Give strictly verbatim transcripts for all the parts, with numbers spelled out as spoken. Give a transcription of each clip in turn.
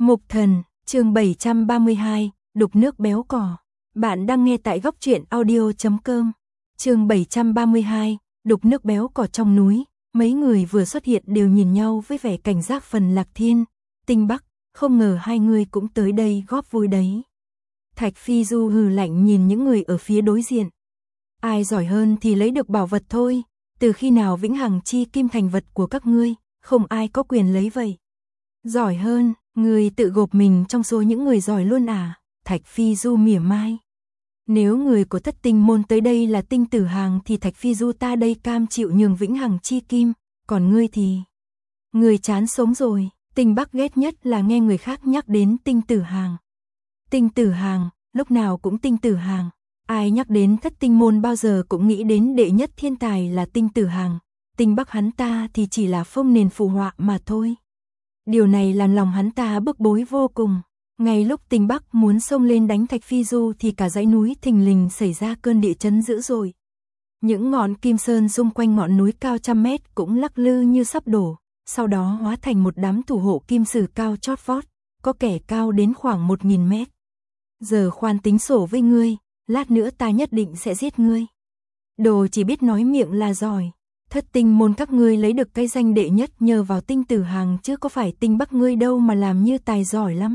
Mục Thần, chương bảy trăm ba mươi hai, đục nước béo cò. Bạn đang nghe tại góc truyện audio chấm com. Chương bảy trăm ba mươi hai, đục nước béo cò trong núi. Mấy người vừa xuất hiện đều nhìn nhau với vẻ cảnh giác. Phần Lạc Thiên, Tinh Bắc, không ngờ hai người cũng tới đây góp vui đấy. Thạch Phi Du hừ lạnh nhìn những người ở phía đối diện. Ai giỏi hơn thì lấy được bảo vật thôi, từ khi nào vĩnh hằng chi kim thành vật của các ngươi, không ai có quyền lấy vậy. Giỏi hơn, người tự gộp mình trong số những người giỏi luôn à? Thạch Phi Du mỉa mai. Nếu người của Thất Tinh môn tới đây là Tinh Tử Hàng thì Thạch Phi Du ta đây cam chịu nhường vĩnh hằng chi kim, còn ngươi thì... Người chán sống rồi. Tinh Bắc ghét nhất là nghe người khác nhắc đến Tinh Tử Hàng. Tinh Tử Hàng, lúc nào cũng Tinh Tử Hàng. Ai nhắc đến Thất Tinh môn bao giờ cũng nghĩ đến đệ nhất thiên tài là Tinh Tử Hàng. Tinh Bắc hắn ta thì chỉ là phông nền phù họa mà thôi. Điều này làm lòng hắn ta bức bối vô cùng. Ngay lúc Tinh Bắc muốn xông lên đánh Thạch Phi Du thì cả dãy núi thình lình xảy ra cơn địa chấn dữ dội. Những ngọn kim sơn xung quanh ngọn núi cao trăm mét cũng lắc lư như sắp đổ, sau đó hóa thành một đám thủ hộ kim sử cao chót vót, có kẻ cao đến khoảng một nghìn mét. Giờ khoan tính sổ với ngươi, lát nữa ta nhất định sẽ giết ngươi. Đồ chỉ biết nói miệng là giỏi. Thất Tinh môn các ngươi lấy được cái danh đệ nhất nhờ vào Tinh Tử Hàng chứ có phải Tinh Bắc ngươi đâu mà làm như tài giỏi lắm.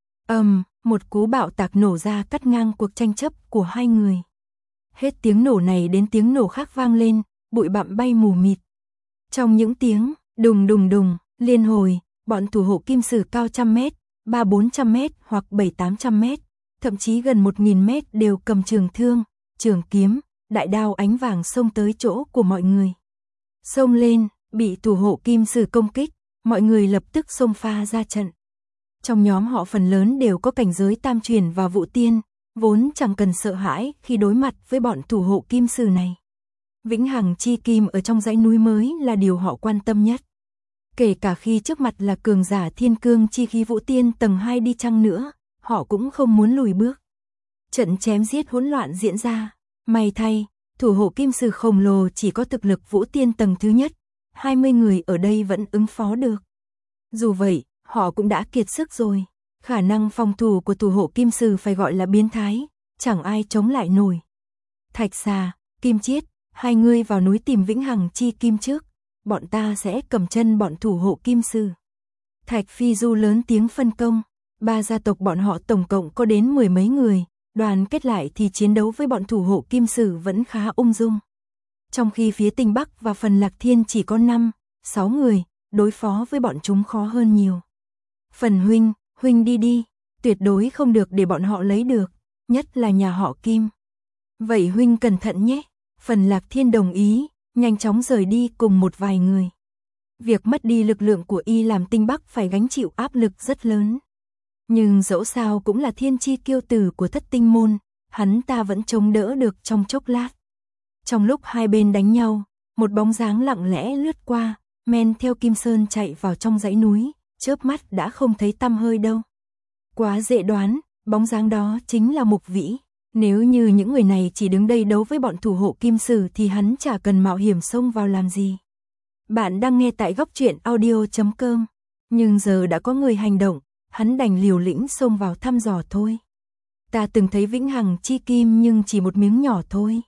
Ầm, um, một cú bạo tạc nổ ra cắt ngang cuộc tranh chấp của hai người. Hết tiếng nổ này đến tiếng nổ khác vang lên, bụi bặm bay mù mịt. Trong những tiếng đùng đùng đùng, liên hồi, bọn thủ hộ kim sử cao trăm mét, ba bốn trăm mét hoặc bảy tám trăm mét, thậm chí gần một nghìn mét đều cầm trường thương, trường kiếm, đại đao ánh vàng xông tới chỗ của mọi người. Xông lên, bị thủ hộ kim sử công kích, mọi người lập tức xông pha ra trận. Trong nhóm họ phần lớn đều có cảnh giới tam truyền và vũ tiên, vốn chẳng cần sợ hãi khi đối mặt với bọn thủ hộ kim sử này. Vĩnh hằng chi kim ở trong dãy núi mới là điều họ quan tâm nhất. Kể cả khi trước mặt là cường giả thiên cương chi khí vũ tiên tầng hai đi chăng nữa, họ cũng không muốn lùi bước. Trận chém giết hỗn loạn diễn ra. May thay, thủ hộ kim sử khổng lồ chỉ có thực lực vũ tiên tầng thứ nhất, hai mươi người ở đây vẫn ứng phó được. Dù vậy, họ cũng đã kiệt sức rồi. Khả năng phòng thủ của thủ hộ kim sử phải gọi là biến thái, chẳng ai chống lại nổi. Thạch Xà, Kim Chiết, hai người vào núi tìm vĩnh hằng chi kim trước, bọn ta sẽ cầm chân bọn thủ hộ kim sử. Thạch Phi Du lớn tiếng phân công, ba gia tộc bọn họ tổng cộng có đến mười mấy người, đoàn kết lại thì chiến đấu với bọn thủ hộ kim sử vẫn khá ung dung. Trong khi phía Tinh Bắc và phần Lạc Thiên chỉ có năm, sáu người, đối phó với bọn chúng khó hơn nhiều. Phần huynh, huynh đi đi, tuyệt đối không được để bọn họ lấy được, nhất là nhà họ Kim. Vậy huynh cẩn thận nhé. Phần Lạc Thiên đồng ý, nhanh chóng rời đi cùng một vài người. Việc mất đi lực lượng của y làm Tinh Bắc phải gánh chịu áp lực rất lớn. Nhưng dẫu sao cũng là thiên chi kiêu tử của Thất Tinh môn, hắn ta vẫn chống đỡ được trong chốc lát. Trong lúc hai bên đánh nhau, một bóng dáng lặng lẽ lướt qua, men theo kim sơn chạy vào trong dãy núi, chớp mắt đã không thấy tăm hơi đâu. Quá dễ đoán, bóng dáng đó chính là Mục Vĩ. Nếu như những người này chỉ đứng đây đấu với bọn thủ hộ kim sử thì hắn chả cần mạo hiểm xông vào làm gì. Bạn đang nghe tại góc truyện audio chấm com. Nhưng giờ đã có người hành động, hắn đành liều lĩnh xông vào thăm dò thôi. Ta từng thấy vĩnh hằng chi kim nhưng chỉ một miếng nhỏ thôi.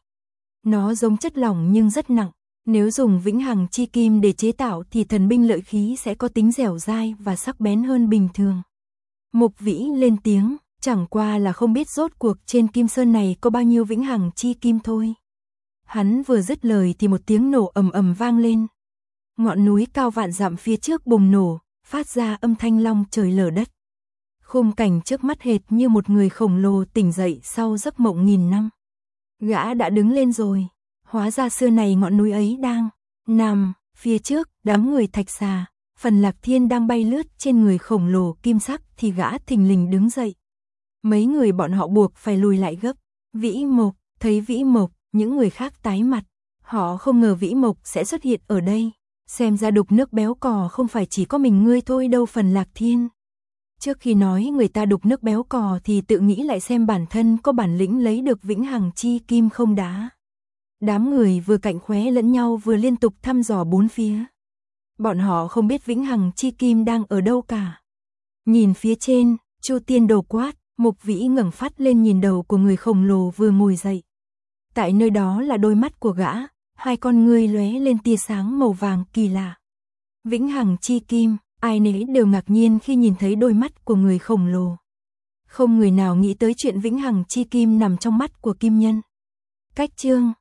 Nó giống chất lỏng nhưng rất nặng. Nếu dùng vĩnh hằng chi kim để chế tạo thì thần binh lợi khí sẽ có tính dẻo dai và sắc bén hơn bình thường. Mục Vĩ lên tiếng, chẳng qua là không biết rốt cuộc trên kim sơn này có bao nhiêu vĩnh hằng chi kim thôi. Hắn vừa dứt lời thì một tiếng nổ ầm ầm vang lên. Ngọn núi cao vạn dặm phía trước bùng nổ, phát ra âm thanh long trời lở đất. Khung cảnh trước mắt hệt như một người khổng lồ tỉnh dậy sau giấc mộng nghìn năm. Gã đã đứng lên rồi, hóa ra xưa này ngọn núi ấy đang nằm phía trước. Đám người Thạch Xà, Phần Lạc Thiên đang bay lướt trên người khổng lồ kim sắc thì gã thình lình đứng dậy. Mấy người bọn họ buộc phải lùi lại gấp. Vĩ Mộc, thấy Vĩ Mộc, những người khác tái mặt. Họ không ngờ Vĩ Mộc sẽ xuất hiện ở đây. Xem ra đục nước béo cò không phải chỉ có mình ngươi thôi đâu Phần Lạc Thiên. Trước khi nói người ta đục nước béo cò thì tự nghĩ lại xem bản thân có bản lĩnh lấy được vĩnh hằng chi kim không đã. Đám người vừa cạnh khóe lẫn nhau vừa liên tục thăm dò bốn phía. Bọn họ không biết vĩnh hằng chi kim đang ở đâu cả. Nhìn phía trên, Chu Tiên Đồ quát, Mục Vĩ ngẩng phát lên nhìn đầu của người khổng lồ vừa ngồi dậy. Tại nơi đó là đôi mắt của gã, hai con ngươi lóe lên tia sáng màu vàng kỳ lạ. Vĩnh hằng chi kim, ai nấy đều ngạc nhiên khi nhìn thấy đôi mắt của người khổng lồ. Không người nào nghĩ tới chuyện vĩnh hằng chi kim nằm trong mắt của kim nhân. Cách chương